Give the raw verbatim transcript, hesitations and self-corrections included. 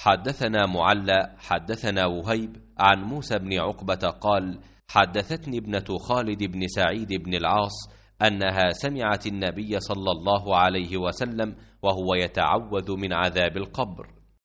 حدثنا معلى حدثنا وهيب عن موسى بن عقبة قال: حدثتني ابنة خالد بن سعيد بن العاص أنها سمعت النبي صلى الله عليه وسلم وهو يتعوذ من عذاب القبر.